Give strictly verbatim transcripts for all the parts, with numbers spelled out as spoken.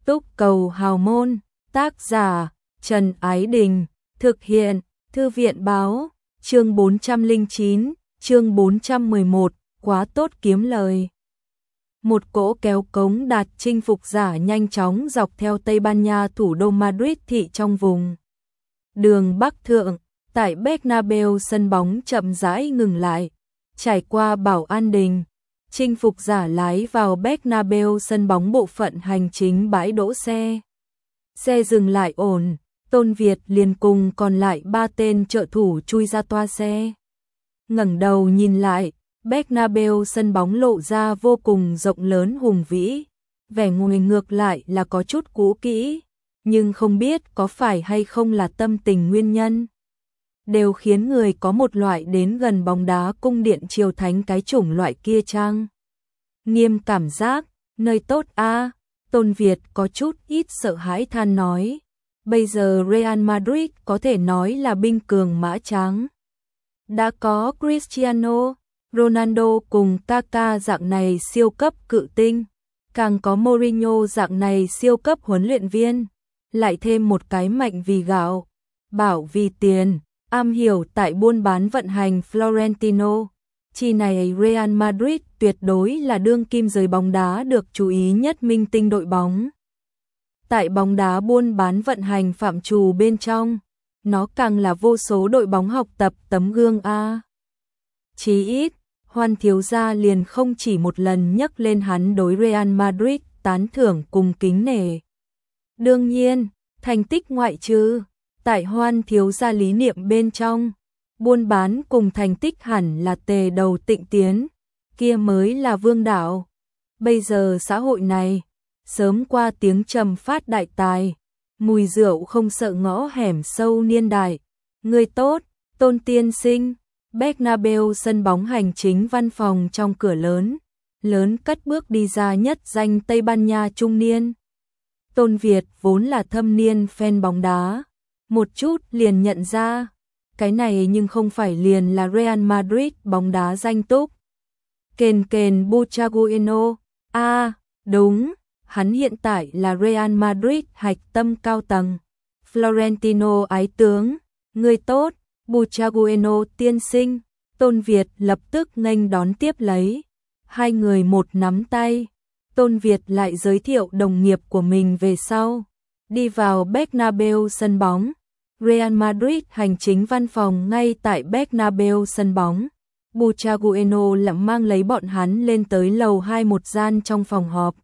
Túc cầu hào môn, tác giả, Trần Ái Đình, thực hiện, Thư viện báo, chương bốn trăm lẻ chín, chương bốn trăm mười một, quá tốt kiếm lời. Một cỗ kéo cống đạt chinh phục giả nhanh chóng dọc theo Tây Ban Nha thủ đô Madrid thị trong vùng. Đường Bắc Thượng, tại Bernabeu sân bóng chậm rãi ngừng lại, trải qua bảo an đình. Chinh phục giả lái vào Bernabeu sân bóng bộ phận hành chính bãi đỗ xe. Xe dừng lại ổn, Tôn Việt liền cùng còn lại ba tên trợ thủ chui ra toa xe. Ngẩng đầu nhìn lại, Bernabeu sân bóng lộ ra vô cùng rộng lớn hùng vĩ, vẻ ngoài ngược lại là có chút cũ kỹ, nhưng không biết có phải hay không là tâm tình nguyên nhân. Đều khiến người có một loại đến gần bóng đá cung điện triều thánh cái chủng loại kia chăng. Nghiêm cảm giác, nơi tốt a. Tôn Việt có chút ít sợ hãi than nói. Bây giờ Real Madrid có thể nói là binh cường mã tráng. Đã có Cristiano Ronaldo cùng Kaká dạng này siêu cấp cự tinh, càng có Mourinho dạng này siêu cấp huấn luyện viên, lại thêm một cái mạnh vì gạo, bảo vì tiền, am hiểu tại buôn bán vận hành Florentino. Chi này Real Madrid tuyệt đối là đương kim giới bóng đá được chú ý nhất minh tinh đội bóng. Tại bóng đá buôn bán vận hành phạm trù bên trong, nó càng là vô số đội bóng học tập tấm gương a. Chí ít, Hoan thiếu gia liền không chỉ một lần nhắc lên hắn đối Real Madrid tán thưởng cùng kính nể. Đương nhiên, thành tích ngoại trừ, tại Hoan thiếu gia lý niệm bên trong, buôn bán cùng thành tích hẳn là tề đầu tịnh tiến, kia mới là vương đạo. Bây giờ xã hội này, sớm qua tiếng trầm phát đại tài, mùi rượu không sợ ngõ hẻm sâu niên đại. Người tốt, Tôn tiên sinh. Bernabeu sân bóng hành chính văn phòng trong cửa lớn, lớn cất bước đi ra nhất danh Tây Ban Nha trung niên. Tôn Việt vốn là thâm niên fan bóng đá, một chút liền nhận ra, cái này nhưng không phải liền là Real Madrid bóng đá danh túc. Kền kền Butragueno, a à, đúng, hắn hiện tại là Real Madrid hạch tâm cao tầng. Florentino ái tướng, người tốt. Butragueno tiên sinh, Tôn Việt lập tức nghênh đón tiếp lấy. Hai người một nắm tay, Tôn Việt lại giới thiệu đồng nghiệp của mình về sau. Đi vào Bernabeu sân bóng, Real Madrid hành chính văn phòng ngay tại Bernabeu sân bóng. Butragueno lặng mang lấy bọn hắn lên tới lầu hai một gian trong phòng họp.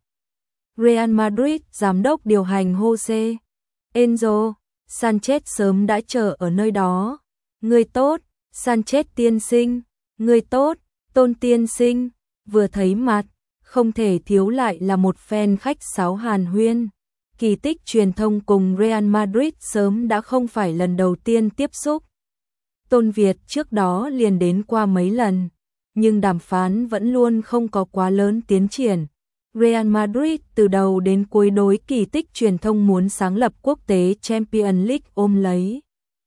Real Madrid giám đốc điều hành Jose Enzo Sanchez sớm đã chờ ở nơi đó. Người tốt, Sanchez tiên sinh, người tốt, Tôn tiên sinh, vừa thấy mặt, không thể thiếu lại là một fan khách sáo hàn huyên. Kỳ tích truyền thông cùng Real Madrid sớm đã không phải lần đầu tiên tiếp xúc. Tôn Việt trước đó liền đến qua mấy lần, nhưng đàm phán vẫn luôn không có quá lớn tiến triển. Real Madrid từ đầu đến cuối đối kỳ tích truyền thông muốn sáng lập quốc tế Champions League ôm lấy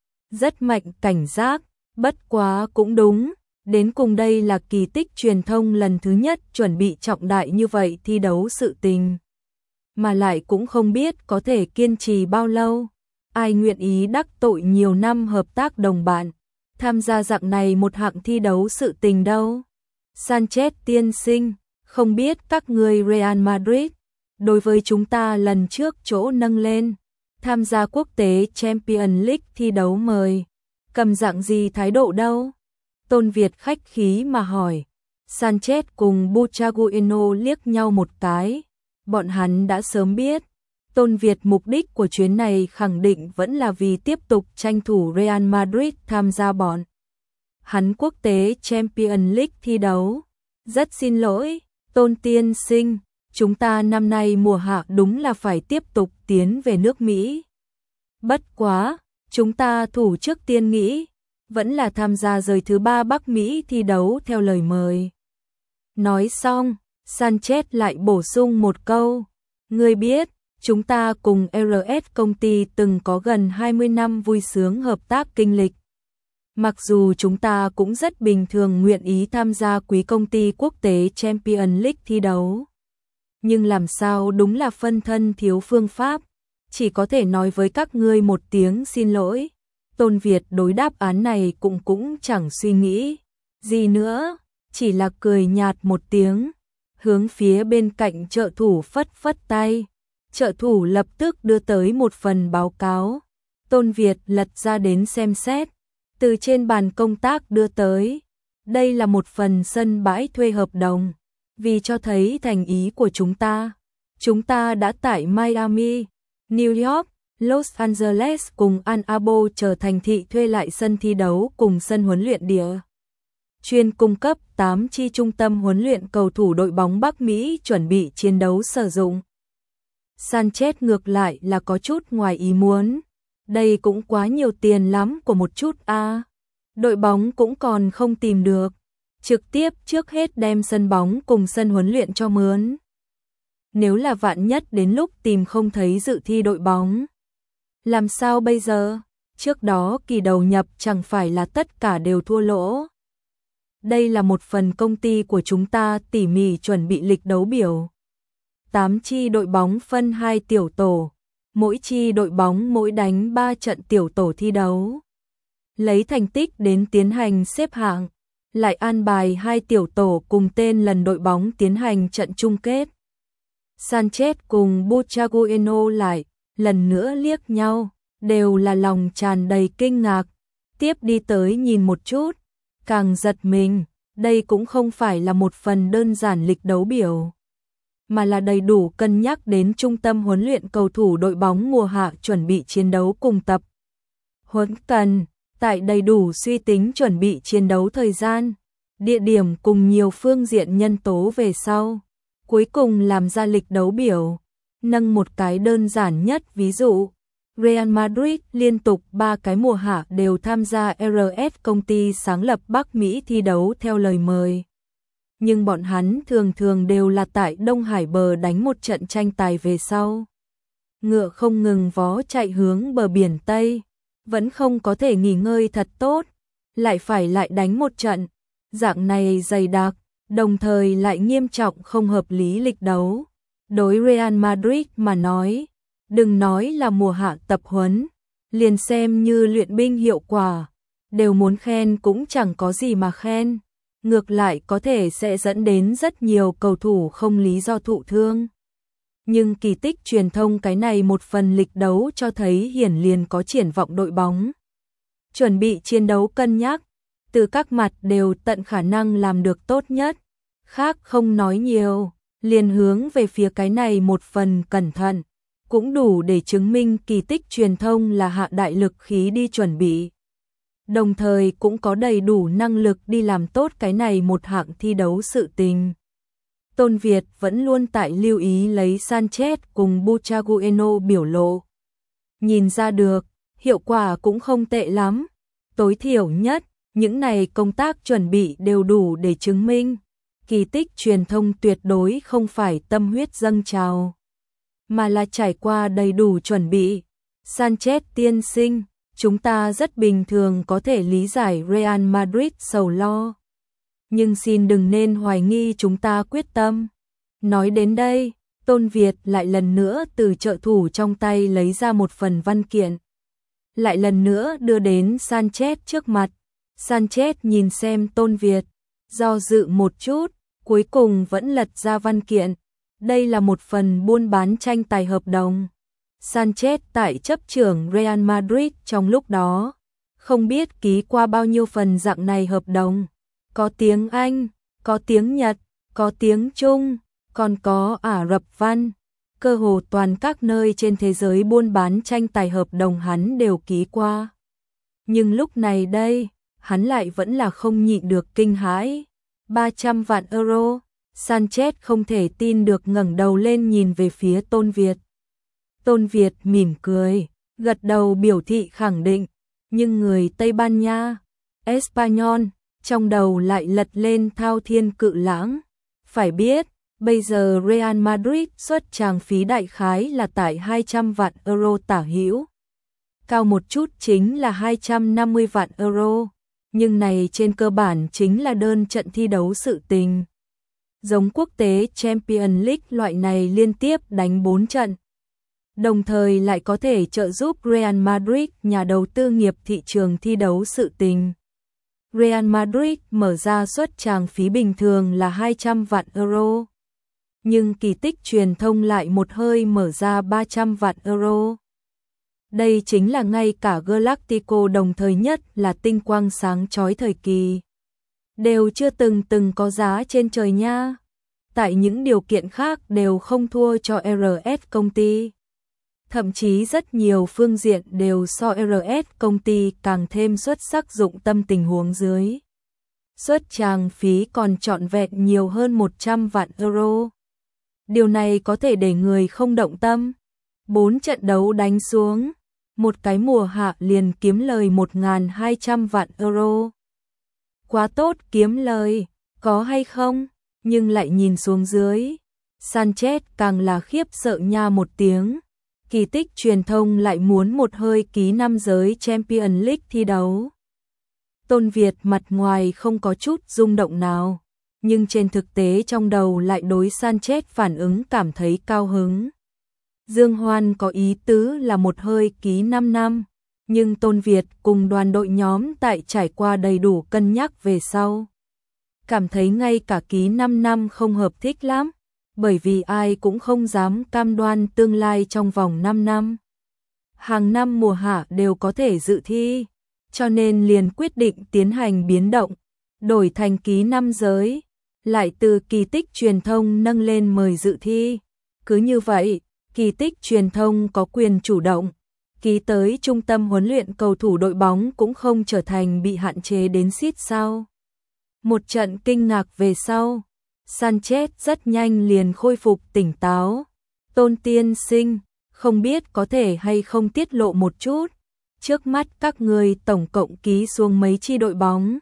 rất mạnh cảnh giác, bất quá cũng đúng, đến cùng đây là kỳ tích truyền thông lần thứ nhất chuẩn bị trọng đại như vậy thi đấu sự tình. Mà lại cũng không biết có thể kiên trì bao lâu, ai nguyện ý đắc tội nhiều năm hợp tác đồng bạn, tham gia dạng này một hạng thi đấu sự tình đâu. Sanchez tiên sinh, không biết các người Real Madrid, đối với chúng ta lần trước chỗ nâng lên, tham gia quốc tế Champions League thi đấu mời, cầm dạng gì thái độ đâu? Tôn Việt khách khí mà hỏi. Sanchez cùng Butragueno liếc nhau một cái, bọn hắn đã sớm biết, Tôn Việt mục đích của chuyến này khẳng định vẫn là vì tiếp tục tranh thủ Real Madrid tham gia bọn hắn quốc tế Champions League thi đấu. Rất xin lỗi, Tôn tiên sinh, chúng ta năm nay mùa hạ đúng là phải tiếp tục tiến về nước Mỹ. Bất quá, chúng ta thủ trước tiên nghĩ, vẫn là tham gia rời thứ ba Bắc Mỹ thi đấu theo lời mời. Nói xong, Sanchez lại bổ sung một câu, ngươi biết, chúng ta cùng rờ ét công ty từng có gần hai mươi năm vui sướng hợp tác kinh lịch. Mặc dù chúng ta cũng rất bình thường nguyện ý tham gia quý công ty quốc tế Champions League thi đấu. Nhưng làm sao đúng là phân thân thiếu phương pháp, chỉ có thể nói với các ngươi một tiếng xin lỗi. Tôn Việt đối đáp án này cũng cũng chẳng suy nghĩ gì nữa, chỉ là cười nhạt một tiếng, hướng phía bên cạnh trợ thủ phất phất tay. Trợ thủ lập tức đưa tới một phần báo cáo. Tôn Việt lật ra đến xem xét, từ trên bàn công tác đưa tới. Đây là một phần sân bãi thuê hợp đồng. Vì cho thấy thành ý của chúng ta, chúng ta đã tại Miami, New York, Los Angeles cùng Ann Arbor trở thành thị thuê lại sân thi đấu cùng sân huấn luyện địa. Chuyên cung cấp tám chi trung tâm huấn luyện cầu thủ đội bóng Bắc Mỹ chuẩn bị chiến đấu sử dụng. Sanchez ngược lại là có chút ngoài ý muốn. Đây cũng quá nhiều tiền lắm của một chút a. À. Đội bóng cũng còn không tìm được. Trực tiếp trước hết đem sân bóng cùng sân huấn luyện cho mướn. Nếu là vạn nhất đến lúc tìm không thấy dự thi đội bóng, làm sao bây giờ? Trước đó kỳ đầu nhập chẳng phải là tất cả đều thua lỗ. Đây là một phần công ty của chúng ta tỉ mỉ chuẩn bị lịch đấu biểu. tám chi đội bóng phân hai tiểu tổ, mỗi chi đội bóng mỗi đánh ba trận tiểu tổ thi đấu. Lấy thành tích đến tiến hành xếp hạng, lại an bài hai tiểu tổ cùng tên lần đội bóng tiến hành trận chung kết. Sanchez cùng Butragueno lại lần nữa liếc nhau, đều là lòng tràn đầy kinh ngạc. Tiếp đi tới nhìn một chút, càng giật mình, đây cũng không phải là một phần đơn giản lịch đấu biểu, mà là đầy đủ cân nhắc đến trung tâm huấn luyện cầu thủ đội bóng mùa hạ chuẩn bị chiến đấu cùng tập huấn cần, tại đầy đủ suy tính chuẩn bị chiến đấu thời gian, địa điểm cùng nhiều phương diện nhân tố về sau. Cuối cùng làm ra lịch đấu biểu, nâng một cái đơn giản nhất ví dụ. Real Madrid liên tục ba cái mùa hạ đều tham gia rờ ét công ty sáng lập Bắc Mỹ thi đấu theo lời mời. Nhưng bọn hắn thường thường đều là tại Đông Hải bờ đánh một trận tranh tài về sau. Ngựa không ngừng vó chạy hướng bờ biển Tây, vẫn không có thể nghỉ ngơi thật tốt, lại phải lại đánh một trận. Dạng này dày đặc, đồng thời lại nghiêm trọng không hợp lý lịch đấu. Đối Real Madrid mà nói, đừng nói là mùa hạ tập huấn, liền xem như luyện binh hiệu quả, đều muốn khen cũng chẳng có gì mà khen. Ngược lại có thể sẽ dẫn đến rất nhiều cầu thủ không lý do thụ thương. Nhưng kỳ tích truyền thông cái này một phần lịch đấu cho thấy hiển liền có triển vọng đội bóng. Chuẩn bị chiến đấu cân nhắc, từ các mặt đều tận khả năng làm được tốt nhất. Khác không nói nhiều, liền hướng về phía cái này một phần cẩn thận, cũng đủ để chứng minh kỳ tích truyền thông là hạ đại lực khí đi chuẩn bị. Đồng thời cũng có đầy đủ năng lực đi làm tốt cái này một hạng thi đấu sự tình. Tôn Việt vẫn luôn tại lưu ý lấy Sanchez cùng Butragueno biểu lộ. Nhìn ra được, hiệu quả cũng không tệ lắm. Tối thiểu nhất, những này công tác chuẩn bị đều đủ để chứng minh. Kỳ tích truyền thông tuyệt đối không phải tâm huyết dâng trào, mà là trải qua đầy đủ chuẩn bị. Sanchez tiên sinh, chúng ta rất bình thường có thể lý giải Real Madrid sầu lo. Nhưng xin đừng nên hoài nghi chúng ta quyết tâm. Nói đến đây, Tôn Việt lại lần nữa từ trợ thủ trong tay lấy ra một phần văn kiện. Lại lần nữa đưa đến Sanchez trước mặt. Sanchez nhìn xem Tôn Việt, do dự một chút, cuối cùng vẫn lật ra văn kiện. Đây là một phần buôn bán tranh tài hợp đồng. Sanchez tại chấp trưởng Real Madrid trong lúc đó, không biết ký qua bao nhiêu phần dạng này hợp đồng. Có tiếng Anh, có tiếng Nhật, có tiếng Trung, còn có Ả Rập văn. Cơ hồ toàn các nơi trên thế giới buôn bán tranh tài hợp đồng hắn đều ký qua. Nhưng lúc này đây, hắn lại vẫn là không nhịn được kinh hãi. ba trăm vạn euro, Sanchez không thể tin được ngẩng đầu lên nhìn về phía Tôn Việt. Tôn Việt mỉm cười, gật đầu biểu thị khẳng định, nhưng người Tây Ban Nha, Espanyol, trong đầu lại lật lên thao thiên cự lãng. Phải biết, bây giờ Real Madrid xuất tràng phí đại khái là tại hai trăm vạn euro tả hữu. Cao một chút chính là hai trăm năm mươi vạn euro, nhưng này trên cơ bản chính là đơn trận thi đấu sự tình. giống quốc tế Champions League loại này liên tiếp đánh bốn trận. Đồng thời lại có thể trợ giúp Real Madrid, nhà đầu tư nghiệp thị trường thi đấu sự tình. Real Madrid mở ra suất tràng phí bình thường là hai trăm vạn euro. Nhưng kỳ tích truyền thông lại một hơi mở ra ba trăm vạn euro. Đây chính là ngay cả Galactico đồng thời nhất là tinh quang sáng chói thời kỳ. Đều chưa từng từng có giá trên trời nha. Tại những điều kiện khác đều không thua cho rờ ét công ty. Thậm chí rất nhiều phương diện đều so rờ ét công ty càng thêm xuất sắc dụng tâm tình huống dưới. Suất tràng phí còn trọn vẹn nhiều hơn một trăm vạn euro. Điều này có thể để người không động tâm. Bốn trận đấu đánh xuống, một cái mùa hạ liền kiếm lời một nghìn hai trăm vạn euro. Quá tốt kiếm lời, có hay không? Nhưng lại nhìn xuống dưới, Sanchez càng là khiếp sợ nha một tiếng. Kỳ tích truyền thông lại muốn một hơi ký năm giới Champions League thi đấu. Tôn Việt mặt ngoài không có chút rung động nào, nhưng trên thực tế trong đầu lại đối Sanchez phản ứng cảm thấy cao hứng. Dương Hoan có ý tứ là một hơi ký năm năm, nhưng Tôn Việt cùng đoàn đội nhóm tại trải qua đầy đủ cân nhắc về sau. Cảm thấy ngay cả ký năm năm không hợp thích lắm, bởi vì ai cũng không dám cam đoan tương lai trong vòng năm năm. Hàng năm mùa hạ đều có thể dự thi, cho nên liền quyết định tiến hành biến động, đổi thành ký năm giới, lại từ kỳ tích truyền thông nâng lên mời dự thi. Cứ như vậy, kỳ tích truyền thông có quyền chủ động, ký tới trung tâm huấn luyện cầu thủ đội bóng cũng không trở thành bị hạn chế đến siết sao. Một trận kinh ngạc về sau, Sanchez rất nhanh liền khôi phục tỉnh táo. Tôn tiên sinh, không biết có thể hay không tiết lộ một chút, trước mắt các người tổng cộng ký xuống mấy chi đội bóng.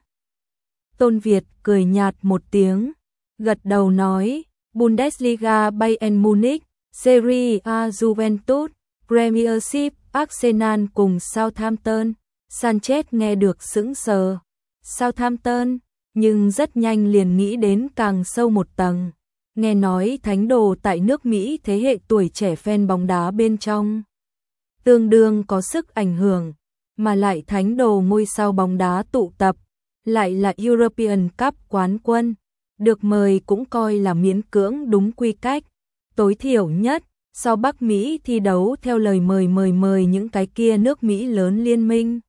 Tôn Việt cười nhạt một tiếng, gật đầu nói, Bundesliga Bayern Munich, Serie A Juventus, Premiership Arsenal cùng Southampton. Sanchez nghe được sững sờ. Southampton, nhưng rất nhanh liền nghĩ đến càng sâu một tầng. Nghe nói thánh đồ tại nước Mỹ thế hệ tuổi trẻ fan bóng đá bên trong tương đương có sức ảnh hưởng, mà lại thánh đồ ngôi sao bóng đá tụ tập, lại là European Cup quán quân, được mời cũng coi là miễn cưỡng đúng quy cách, tối thiểu nhất, sau Bắc Mỹ thi đấu theo lời mời mời mời những cái kia nước Mỹ lớn liên minh.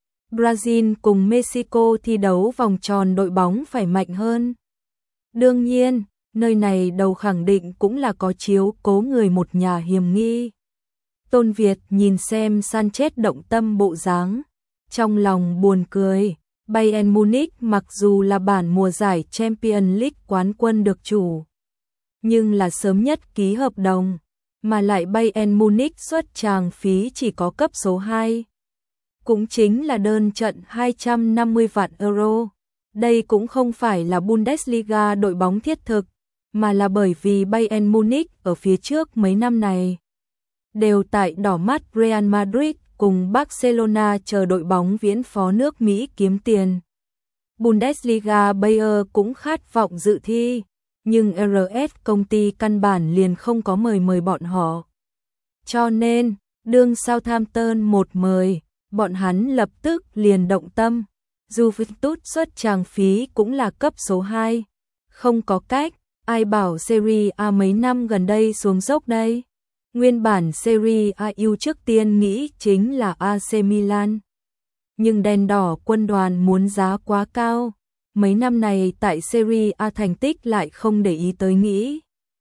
Brazil cùng Mexico thi đấu vòng tròn đội bóng phải mạnh hơn. Đương nhiên, nơi này đầu khẳng định cũng là có chiếu cố người một nhà hiểm nghi. Tôn Việt nhìn xem Sanchez động tâm bộ dáng, trong lòng buồn cười. Bayern Munich mặc dù là bản mùa giải Champions League quán quân được chủ, nhưng là sớm nhất ký hợp đồng, mà lại Bayern Munich suất tràng phí chỉ có cấp số hai. Cũng chính là đơn trận hai trăm năm mươi vạn euro. Đây cũng không phải là Bundesliga đội bóng thiết thực, mà là bởi vì Bayern Munich ở phía trước mấy năm này đều tại đỏ mắt Real Madrid cùng Barcelona chờ đội bóng viễn phó nước Mỹ kiếm tiền. Bundesliga Bayer cũng khát vọng dự thi, nhưng rờ ét công ty căn bản liền không có mời mời bọn họ. Cho nên, đương Southampton một mời, bọn hắn lập tức liền động tâm. Juventus suất tràng phí cũng là cấp số hai. Không có cách, ai bảo Serie A mấy năm gần đây xuống dốc đây. Nguyên bản Serie A yêu trước tiên nghĩ chính là a xê Milan. Nhưng đèn đỏ quân đoàn muốn giá quá cao. Mấy năm này tại Serie A thành tích lại không để ý tới nghĩ.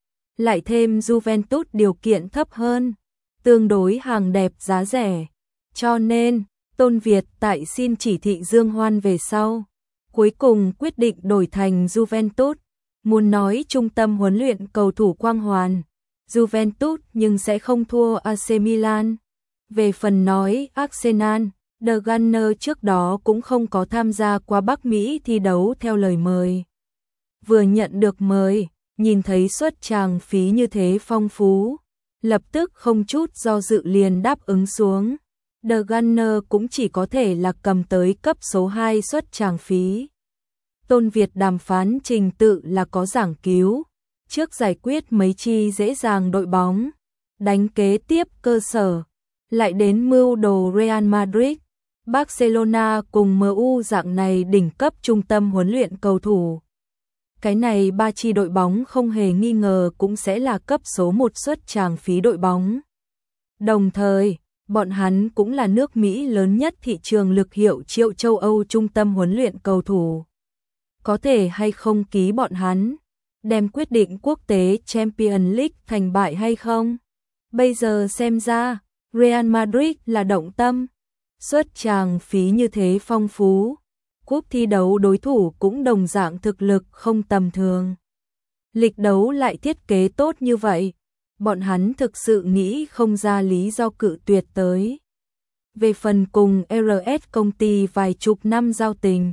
Lại thêm Juventus điều kiện thấp hơn, tương đối hàng đẹp giá rẻ. Cho nên, Tôn Việt tại xin chỉ thị Dương Hoan về sau, cuối cùng quyết định đổi thành Juventus. Muốn nói trung tâm huấn luyện cầu thủ quang hoàn, Juventus nhưng sẽ không thua a xê Milan. Về phần nói Arsenal, The Gunners trước đó cũng không có tham gia qua Bắc Mỹ thi đấu theo lời mời. Vừa nhận được mời, nhìn thấy suất tràng phí như thế phong phú, lập tức không chút do dự liền đáp ứng xuống. The Gunners cũng chỉ có thể là cầm tới cấp số hai suất tràng phí. Tôn Việt đàm phán trình tự là có giảng cứu, trước giải quyết mấy chi dễ dàng đội bóng, đánh kế tiếp cơ sở, lại đến mưu đồ Real Madrid, Barcelona cùng em u dạng này đỉnh cấp trung tâm huấn luyện cầu thủ. Cái này ba chi đội bóng không hề nghi ngờ cũng sẽ là cấp số một suất tràng phí đội bóng. Đồng thời, bọn hắn cũng là nước Mỹ lớn nhất thị trường lực hiệu triệu châu Âu trung tâm huấn luyện cầu thủ. Có thể hay không ký bọn hắn, đem quyết định quốc tế Champions League thành bại hay không? Bây giờ xem ra, Real Madrid là động tâm, suất tràng phí như thế phong phú. Cúp thi đấu đối thủ cũng đồng dạng thực lực không tầm thường. Lịch đấu lại thiết kế tốt như vậy, bọn hắn thực sự nghĩ không ra lý do cự tuyệt tới. Về phần cùng rờ ét công ty vài chục năm giao tình.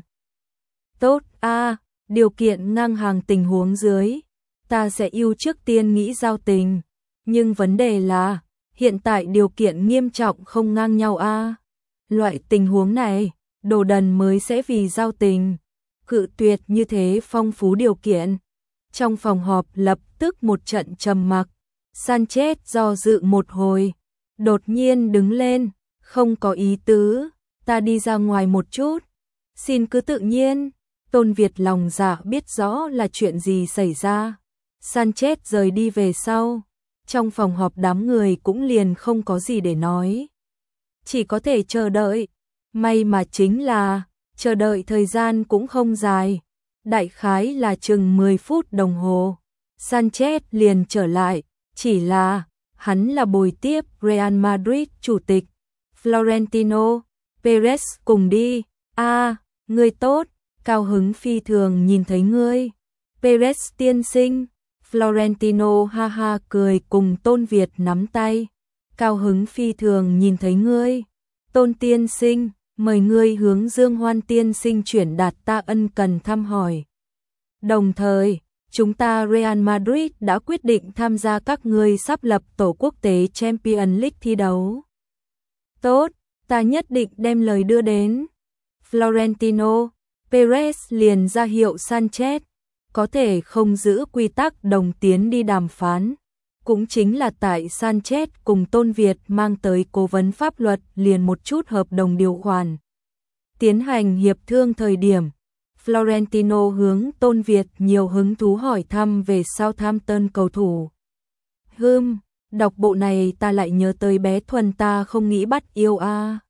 Tốt a, à, điều kiện ngang hàng tình huống dưới, ta sẽ ưu trước tiên nghĩ giao tình, nhưng vấn đề là, hiện tại điều kiện nghiêm trọng không ngang nhau a. À. Loại tình huống này, đồ đần mới sẽ vì giao tình, cự tuyệt như thế phong phú điều kiện. Trong phòng họp lập tức một trận trầm mặc, Sanchez do dự một hồi, đột nhiên đứng lên, không có ý tứ, ta đi ra ngoài một chút, xin cứ tự nhiên. Tôn Việt lòng dạ biết rõ là chuyện gì xảy ra. Sanchez rời đi về sau, trong phòng họp đám người cũng liền không có gì để nói. Chỉ có thể chờ đợi, may mà chính là, chờ đợi thời gian cũng không dài, đại khái là chừng mười phút đồng hồ. Sanchez liền trở lại, chỉ là, hắn là bồi tiếp Real Madrid chủ tịch, Florentino Perez cùng đi. A, à, ngươi tốt, cao hứng phi thường nhìn thấy ngươi. Perez tiên sinh, Florentino ha ha cười cùng Tôn Việt nắm tay. Cao hứng phi thường nhìn thấy ngươi. Tôn tiên sinh, mời ngươi hướng Dương Hoan tiên sinh chuyển đạt ta ân cần thăm hỏi. Đồng thời, chúng ta Real Madrid đã quyết định tham gia các ngươi sắp lập tổ quốc tế Champions League thi đấu. Tốt, ta nhất định đem lời đưa đến. Florentino Perez liền ra hiệu Sanchez có thể không giữ quy tắc đồng tiến đi đàm phán. Cũng chính là tại Sanchez cùng Tôn Việt mang tới cố vấn pháp luật liền một chút hợp đồng điều khoản. Tiến hành hiệp thương thời điểm, Florentino hướng Tôn Việt nhiều hứng thú hỏi thăm về Southampton cầu thủ. Hừm, đọc bộ này ta lại nhớ tới bé Thuần ta không nghĩ bắt yêu a. À.